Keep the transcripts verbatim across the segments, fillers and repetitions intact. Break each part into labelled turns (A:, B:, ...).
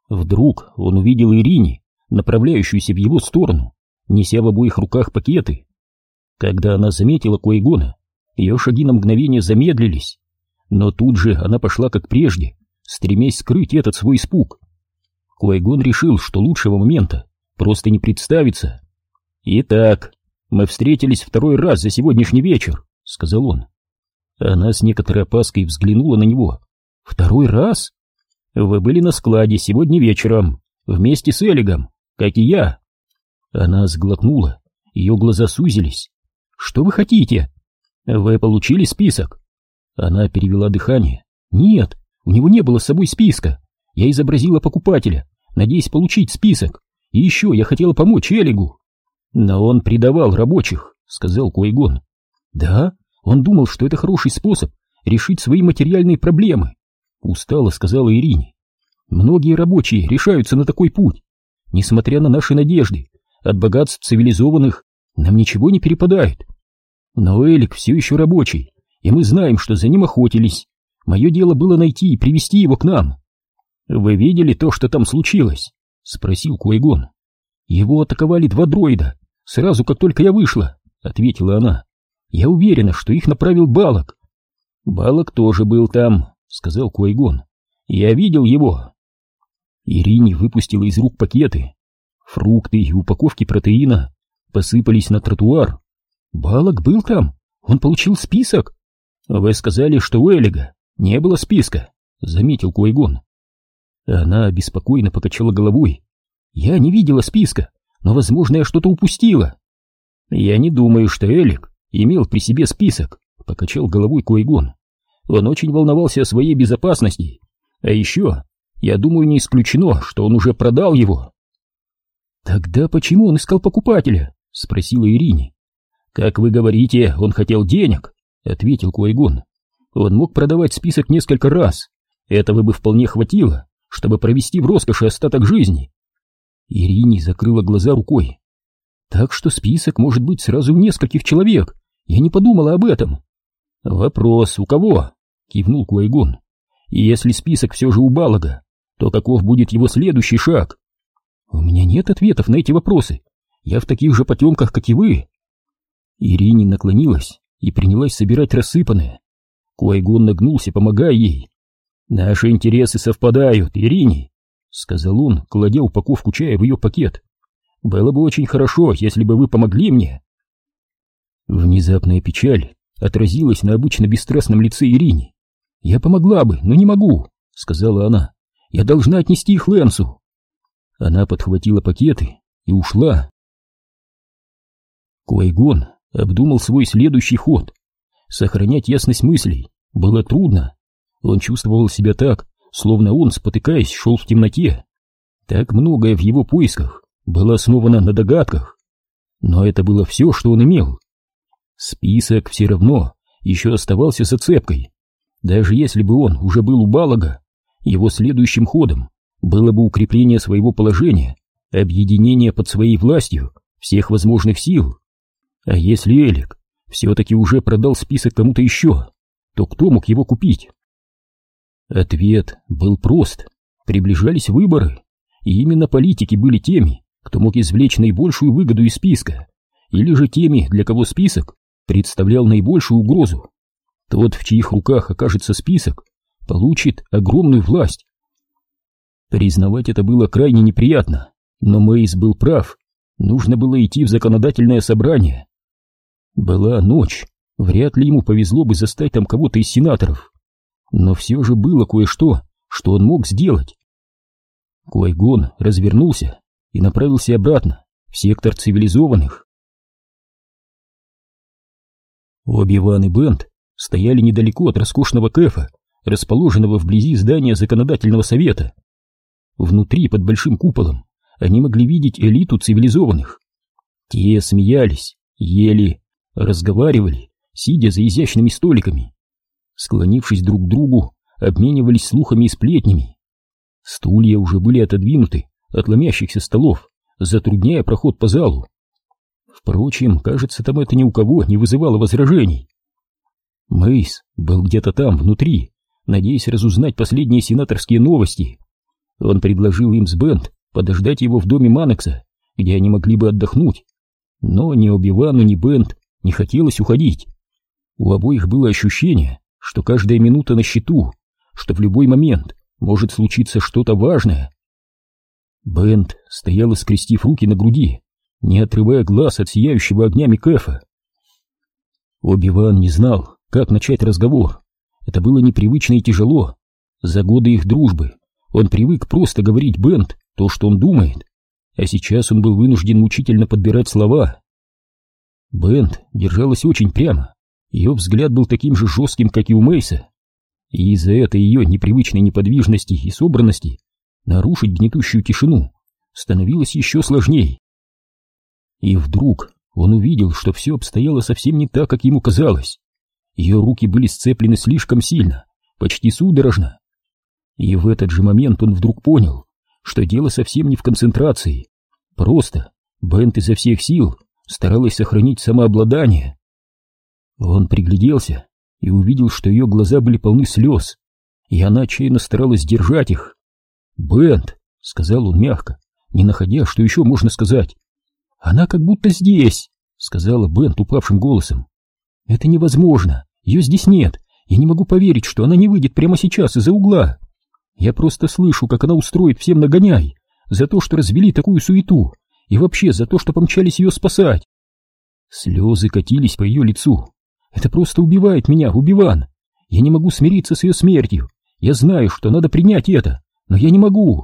A: Вдруг он увидел Ирини, направляющуюся в его сторону, неся в обоих руках пакеты. Когда она заметила Куайгона, ее шаги на мгновение замедлились, но тут же она пошла как прежде, стремясь скрыть этот свой испуг. Куайгон решил, что лучшего момента просто не представится. «Итак, мы встретились второй раз за сегодняшний вечер», — сказал он. Она с некоторой опаской взглянула на него. «Второй раз? Вы были на складе сегодня вечером, вместе с Элигом, как и я». Она сглотнула, ее глаза сузились. «Что вы хотите? Вы получили список?» Она перевела дыхание. «Нет, у него не было с собой списка. Я изобразила покупателя, надеясь получить список. И еще я хотела помочь Элигу». «Но он предавал рабочих», — сказал Куайгон. «Да, он думал, что это хороший способ решить свои материальные проблемы», — устало сказала Ирине. «Многие рабочие решаются на такой путь. Несмотря на наши надежды, от богатств цивилизованных нам ничего не перепадает. Но Элик все еще рабочий, и мы знаем, что за ним охотились. Мое дело было найти и привести его к нам». «Вы видели то, что там случилось?» — спросил Куайгон. «Его атаковали два дроида, сразу как только я вышла», — ответила она. «Я уверена, что их направил Балок». «Балок тоже был там», — сказал Куайгон. «Я видел его». Ирине выпустила из рук пакеты. Фрукты и упаковки протеина посыпались на тротуар. «Балок был там? Он получил список?» «Вы сказали, что у Элига не было списка», — заметил Куайгон. Она беспокойно покачала головой. «Я не видела списка, но, возможно, я что-то упустила». «Я не думаю, что Элик имел при себе список», — покачал головой Куайгон. «Он очень волновался о своей безопасности. А еще, я думаю, не исключено, что он уже продал его». «Тогда почему он искал покупателя?» — спросила Ирине. «Как вы говорите, он хотел денег», — ответил Куайгон. «Он мог продавать список несколько раз. Этого бы вполне хватило, чтобы провести в роскоши остаток жизни». Ирине закрыла глаза рукой. «Так что список может быть сразу у нескольких человек. Я не подумала об этом». «Вопрос, у кого?» — кивнул Куайгон. «И если список все же у Балага, то каков будет его следующий шаг?» «У меня нет ответов на эти вопросы. Я в таких же потемках, как и вы». Ирине наклонилась и принялась собирать рассыпанное. Куайгон нагнулся, помогая ей. «Наши интересы совпадают, Ирине», — сказал он, кладя упаковку чая в ее пакет. «Было бы очень хорошо, если бы вы помогли мне». Внезапная печаль отразилась на обычно бесстрастном лице Ирине. «Я помогла бы, но не могу», — сказала она. «Я должна отнести их Лэнсу». Она подхватила пакеты и ушла. Куайгон обдумал свой следующий ход. Сохранять ясность мыслей было трудно. Он чувствовал себя так, словно он, спотыкаясь, шел в темноте. Так многое в его поисках было основано на догадках. Но это было все, что он имел. Список все равно еще оставался зацепкой. Даже если бы он уже был у Балага, его следующим ходом было бы укрепление своего положения, объединение под своей властью всех возможных сил. А если Элик все-таки уже продал список кому-то еще, то кто мог его купить? Ответ был прост. Приближались выборы, и именно политики были теми, кто мог извлечь наибольшую выгоду из списка, или же теми, для кого список представлял наибольшую угрозу. Тот, в чьих руках окажется список, получит огромную власть. Признавать это было крайне неприятно, но Мэйс был прав. Нужно было идти в законодательное собрание. Была ночь, вряд ли ему повезло бы застать там кого-то из сенаторов. Но все же было кое-что, что он мог сделать. Куайгон развернулся и направился обратно, в сектор цивилизованных. Оби-Ван и Бент стояли недалеко от роскошного кэфа, расположенного вблизи здания законодательного совета. Внутри, под большим куполом, они могли видеть элиту цивилизованных. Те смеялись, ели, разговаривали, сидя за изящными столиками. Склонившись друг к другу, обменивались слухами и сплетнями. Стулья уже были отодвинуты от ломящихся столов, затрудняя проход по залу. Впрочем, кажется, там это ни у кого не вызывало возражений. Мэйс был где-то там, внутри, надеясь разузнать последние сенаторские новости. Он предложил им с Бент подождать его в доме Манекса, где они могли бы отдохнуть. Но ни Оби-Вану, ни Бент не хотелось уходить. У обоих было ощущение, что каждая минута на счету, что в любой момент может случиться что-то важное. Бент стояла, скрестив руки на груди, не отрывая глаз от сияющего огнями Кэфа. Оби-Ван не знал, как начать разговор. Это было непривычно и тяжело. За годы их дружбы он привык просто говорить Бент то, что он думает, а сейчас он был вынужден мучительно подбирать слова. Бент держалась очень прямо, ее взгляд был таким же жестким, как и у Мейса, и из-за этой ее непривычной неподвижности и собранности нарушить гнетущую тишину становилось еще сложнее. И вдруг он увидел, что все обстояло совсем не так, как ему казалось. Ее руки были сцеплены слишком сильно, почти судорожно. И в этот же момент он вдруг понял, что дело совсем не в концентрации. Просто Бент изо всех сил старалась сохранить самообладание. Он пригляделся и увидел, что ее глаза были полны слез, и она отчаянно старалась сдержать их. «Бент», — сказал он мягко, не находя, что еще можно сказать. «Она как будто здесь», — сказала Бент упавшим голосом. «Это невозможно, ее здесь нет, я не могу поверить, что она не выйдет прямо сейчас из-за угла. Я просто слышу, как она устроит всем нагоняй за то, что развели такую суету, и вообще за то, что помчались ее спасать». Слезы катились по ее лицу. «Это просто убивает меня, Оби-Ван. Я не могу смириться с ее смертью. Я знаю, что надо принять это, но я не могу».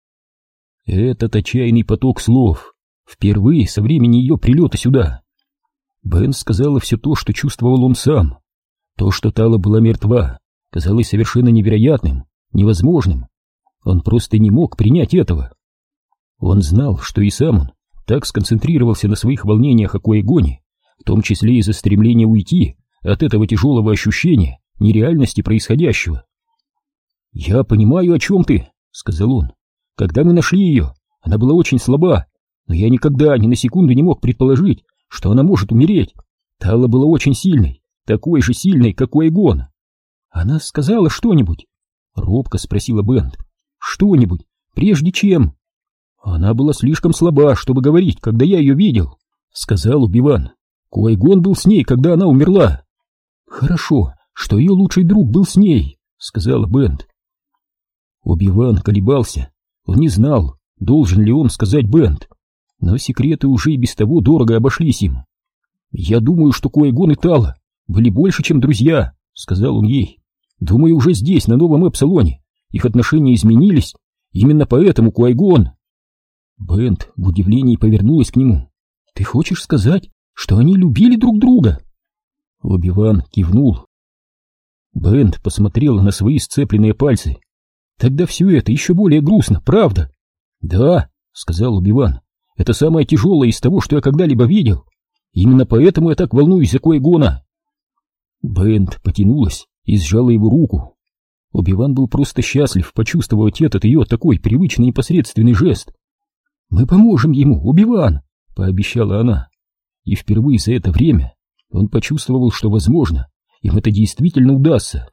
A: Этот отчаянный поток слов впервые со времени ее прилета сюда. Бен сказала все то, что чувствовал он сам. То, что Тала была мертва, казалось совершенно невероятным, невозможным. Он просто не мог принять этого. Он знал, что и сам он так сконцентрировался на своих волнениях о Куайгоне, в том числе из-за стремления уйти от этого тяжелого ощущения нереальности происходящего. «Я понимаю, о чем ты», — сказал он. «Когда мы нашли ее, она была очень слаба, но я никогда ни на секунду не мог предположить, что она может умереть. Тала была очень сильной, такой же сильной, как Куайгон». «Она сказала что-нибудь?» — робко спросила Бент. «Что-нибудь, прежде чем...» «Она была слишком слаба, чтобы говорить, когда я ее видел», — сказал Оби-Ван. «Куайгон был с ней, когда она умерла». «Хорошо, что ее лучший друг был с ней», — сказала Бент. Оби-Ван колебался. Он не знал, должен ли он сказать Бент, но секреты уже и без того дорого обошлись им. «Я думаю, что Куайгон и Тала были больше, чем друзья», — сказал он ей. «Думаю, уже здесь, на новом Эпсилоне, их отношения изменились. Именно поэтому Куайгон...» Бент в удивлении повернулась к нему. «Ты хочешь сказать, что они любили друг друга?» Оби-Ван кивнул. Бент посмотрела на свои сцепленные пальцы. «Тогда все это еще более грустно, правда?» «Да», — сказал Оби-Ван, — «это самое тяжелое из того, что я когда-либо видел. Именно поэтому я так волнуюсь за Куайгона». Бент потянулась и сжала его руку. Оби-Ван был просто счастлив почувствовать этот ее такой привычный и непосредственный жест. «Мы поможем ему, Оби-Ван», — пообещала она. И впервые за это время он почувствовал, что, возможно, им это действительно удастся.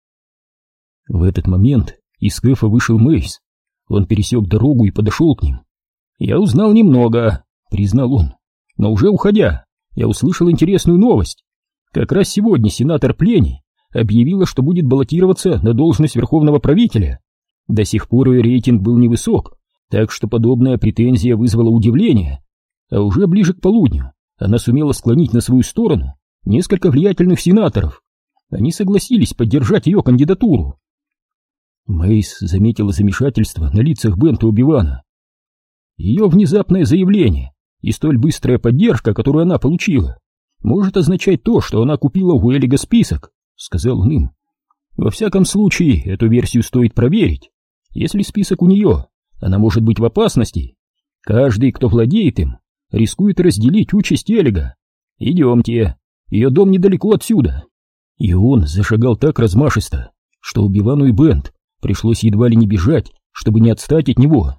A: В этот момент из Кэфа вышел Мейс. Он пересек дорогу и подошел к ним. «Я узнал немного», — признал он, — «но уже уходя, я услышал интересную новость. Как раз сегодня сенатор Плени объявила, что будет баллотироваться на должность верховного правителя. До сих пор ее рейтинг был невысок, так что подобная претензия вызвала удивление, а уже ближе к полудню она сумела склонить на свою сторону несколько влиятельных сенаторов. Они согласились поддержать ее кандидатуру». Мейс заметила замешательство на лицах Бента и Оби-Вана. Ее внезапное заявление и столь быстрая поддержка, которую она получила, может означать то, что она купила у Элига список, — сказал он им. «Во всяком случае, эту версию стоит проверить. Если список у нее, она может быть в опасности. Каждый, кто владеет им, рискует разделить участь Элига. Идемте, ее дом недалеко отсюда». И он зашагал так размашисто, что Оби-Вану и Бент пришлось едва ли не бежать, чтобы не отстать от него.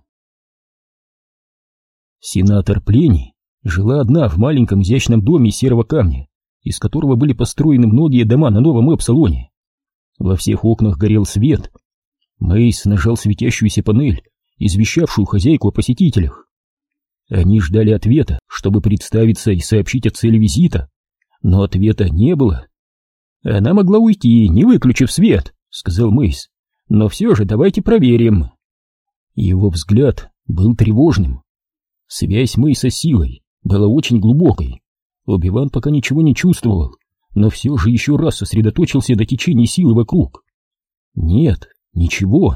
A: Сенатор Плени жила одна в маленьком изящном доме из серого камня, из которого были построены многие дома на новом Эпсилоне. Во всех окнах горел свет. Мейс нажал светящуюся панель извещавшую хозяйку о посетителях. Они ждали ответа, чтобы представиться и сообщить о цели визита, но ответа не было. «Она могла уйти, не выключив свет», — сказал Мэйс, — «но все же давайте проверим». Его взгляд был тревожным. Связь Мэйса с силой была очень глубокой. Оби-Ван пока ничего не чувствовал, но все же еще раз сосредоточился на течении силы вокруг. Нет, ничего.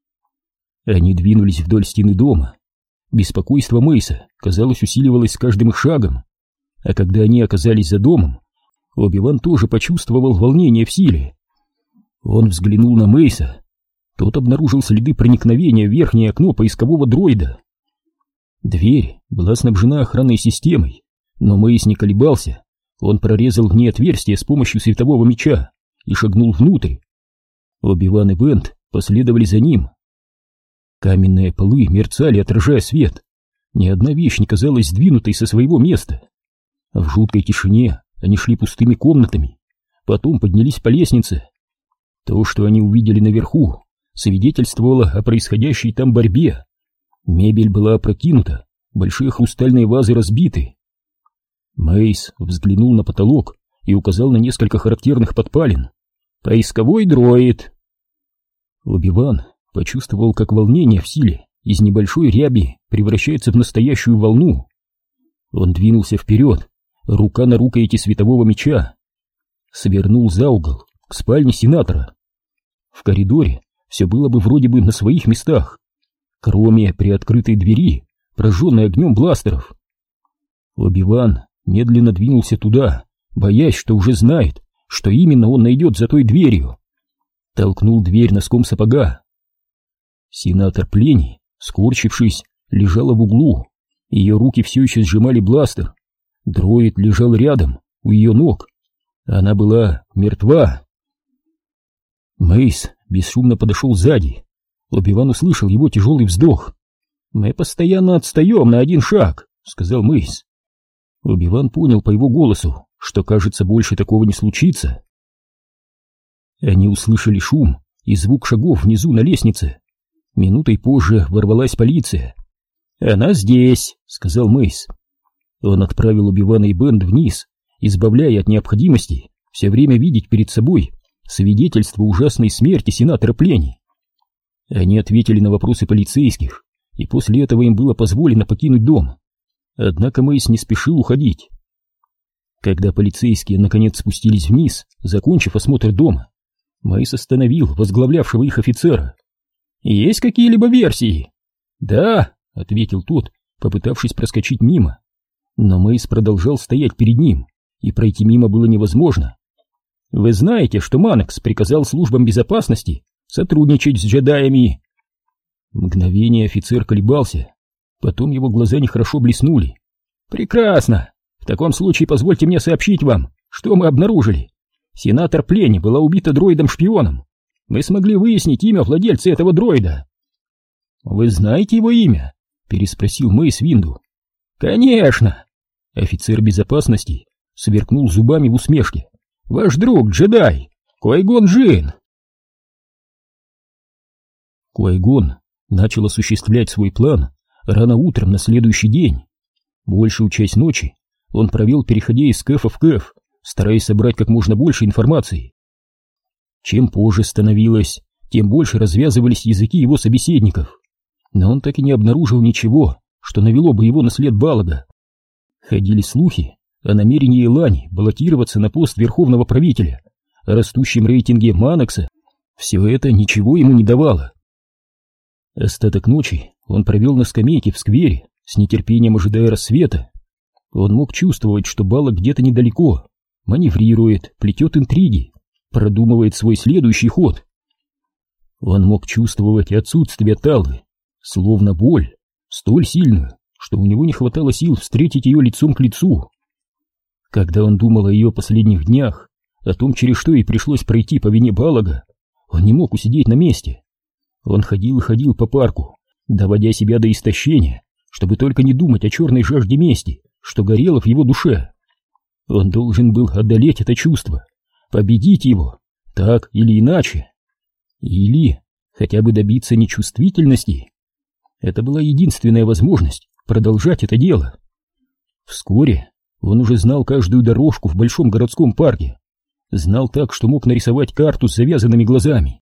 A: Они двинулись вдоль стены дома. Беспокойство Мэйса, казалось, усиливалось с каждым их шагом. А когда они оказались за домом, Оби-Ван тоже почувствовал волнение в силе. Он взглянул на Мэйса. Тот обнаружил следы проникновения в верхнее окно поискового дроида. Дверь была снабжена охранной системой, но Мэйс не колебался. Он прорезал в ней отверстие с помощью светового меча и шагнул внутрь. Оби-Ван и Бент последовали за ним. Каменные полы мерцали, отражая свет. Ни одна вещь не казалась сдвинутой со своего места. В жуткой тишине они шли пустыми комнатами, потом поднялись по лестнице. То, что они увидели наверху, свидетельствовало о происходящей там борьбе. Мебель была опрокинута, большие хрустальные вазы разбиты. Мэйс взглянул на потолок и указал на несколько характерных подпалин. «Поисковой дроид!» Оби-Ван почувствовал, как волнение в силе из небольшой ряби превращается в настоящую волну. Он двинулся вперед, рука на рукояти светового меча. Свернул за угол к спальне сенатора. В коридоре все было бы вроде бы на своих местах, кроме приоткрытой двери, прожженной огнем бластеров. Оби-Ван медленно двинулся туда, боясь, что уже знает, что именно он найдет за той дверью. Толкнул дверь носком сапога. Сенатор Плени, скорчившись, лежала в углу. Ее руки все еще сжимали бластер. Дроид лежал рядом, у ее ног. Она была мертва. Мэйс бесшумно подошел сзади. Оби-Ван услышал его тяжелый вздох. «Мы постоянно отстаем на один шаг», — сказал Мэйс. Оби-Ван понял по его голосу, что, кажется, больше такого не случится. Они услышали шум и звук шагов внизу на лестнице. Минутой позже ворвалась полиция. «Она здесь», — сказал Мэйс. Он отправил Оби-Вана и Бент вниз, избавляя от необходимости все время видеть перед собой свидетельство ужасной смерти сенатора Плени. Они ответили на вопросы полицейских, и после этого им было позволено покинуть дом. Однако Мэйс не спешил уходить. Когда полицейские наконец спустились вниз, закончив осмотр дома, Мэйс остановил возглавлявшего их офицера. «Есть какие-либо версии?» «Да», — ответил тот, попытавшись проскочить мимо. Но Мэйс продолжал стоять перед ним, и пройти мимо было невозможно. «Вы знаете, что Манекс приказал службам безопасности сотрудничать с джедаями?» Мгновение офицер колебался, потом его глаза нехорошо блеснули. «Прекрасно! В таком случае позвольте мне сообщить вам, что мы обнаружили. Сенатор Плени была убита дроидом-шпионом. Мы смогли выяснить имя владельца этого дроида». «Вы знаете его имя?» — переспросил Мэйс Винду. «Конечно!» Офицер безопасности сверкнул зубами в усмешке. «Ваш друг, джедай, Квай-Гон Джинн!» Квай-Гон начал осуществлять свой план рано утром на следующий день. Большую часть ночи он провел, переходя из кэфа в кэф, стараясь собрать как можно больше информации. Чем позже становилось, тем больше развязывались языки его собеседников, но он так и не обнаружил ничего, что навело бы его на след Балага. Ходили слухи о намерении Элани баллотироваться на пост верховного правителя, о растущем рейтинге Манекса. Все это ничего ему не давало. Остаток ночи он провел на скамейке в сквере, с нетерпением ожидая рассвета. Он мог чувствовать, что Балаг где-то недалеко, маневрирует, плетет интриги, продумывает свой следующий ход. Он мог чувствовать отсутствие Таллы, словно боль, столь сильную, что у него не хватало сил встретить ее лицом к лицу. Когда он думал о ее последних днях, о том, через что ей пришлось пройти по вине Балага, он не мог усидеть на месте. Он ходил и ходил по парку, доводя себя до истощения, чтобы только не думать о черной жажде мести, что горело в его душе. Он должен был одолеть это чувство, победить его, так или иначе. Или хотя бы добиться нечувствительности. Это была единственная возможность продолжать это дело. Вскоре он уже знал каждую дорожку в большом городском парке, знал так, что мог нарисовать карту с завязанными глазами.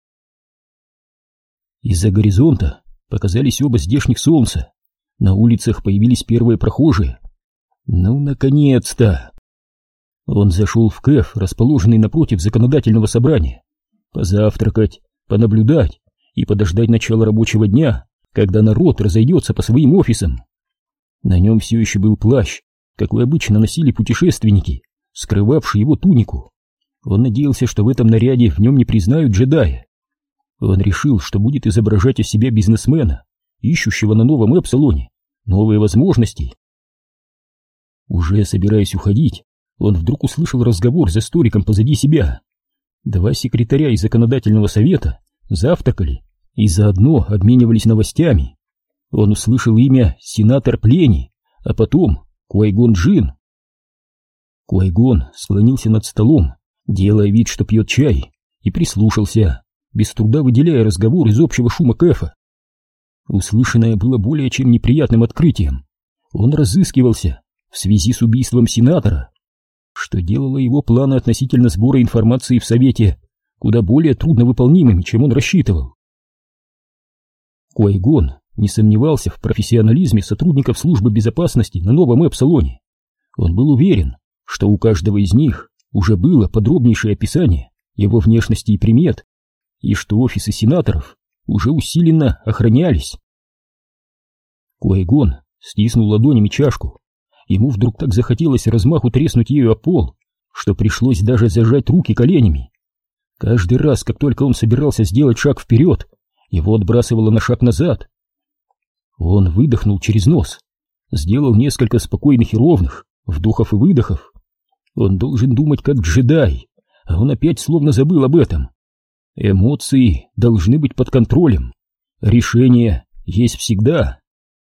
A: Из-за горизонта показались оба здешних солнца, на улицах появились первые прохожие. Ну, наконец-то! Он зашел в кафе, расположенный напротив законодательного собрания, позавтракать, понаблюдать и подождать начала рабочего дня, когда народ разойдется по своим офисам. На нем все еще был плащ, какой обычно носили путешественники, скрывавший его тунику. Он надеялся, что в этом наряде в нем не признают джедая. Он решил, что будет изображать из себя бизнесмена, ищущего на новом Эпсилоне новые возможности. Уже собираясь уходить, он вдруг услышал разговор за столиком позади себя. Два секретаря из законодательного совета завтракали и заодно обменивались новостями. Он услышал имя сенатор Плени, а потом Куай-Гон Джинн. Куай-Гон склонился над столом, делая вид, что пьет чай, и прислушался, без труда выделяя разговор из общего шума кэфа. Услышанное было более чем неприятным открытием. Он разыскивался в связи с убийством сенатора, что делало его планы относительно сбора информации в Совете куда более трудновыполнимыми, чем он рассчитывал. Куай-Гон не сомневался в профессионализме сотрудников службы безопасности на новом Эпсилоне. Он был уверен, что у каждого из них уже было подробнейшее описание его внешности и примет, и что офисы сенаторов уже усиленно охранялись. Куай-Гон стиснул ладонями чашку. Ему вдруг так захотелось размаху треснуть ею о пол, что пришлось даже зажать руки коленями. Каждый раз, как только он собирался сделать шаг вперед, его отбрасывало на шаг назад. Он выдохнул через нос, сделал несколько спокойных и ровных вдохов и выдохов. Он должен думать как джедай, а он опять словно забыл об этом. Эмоции должны быть под контролем. Решение есть всегда.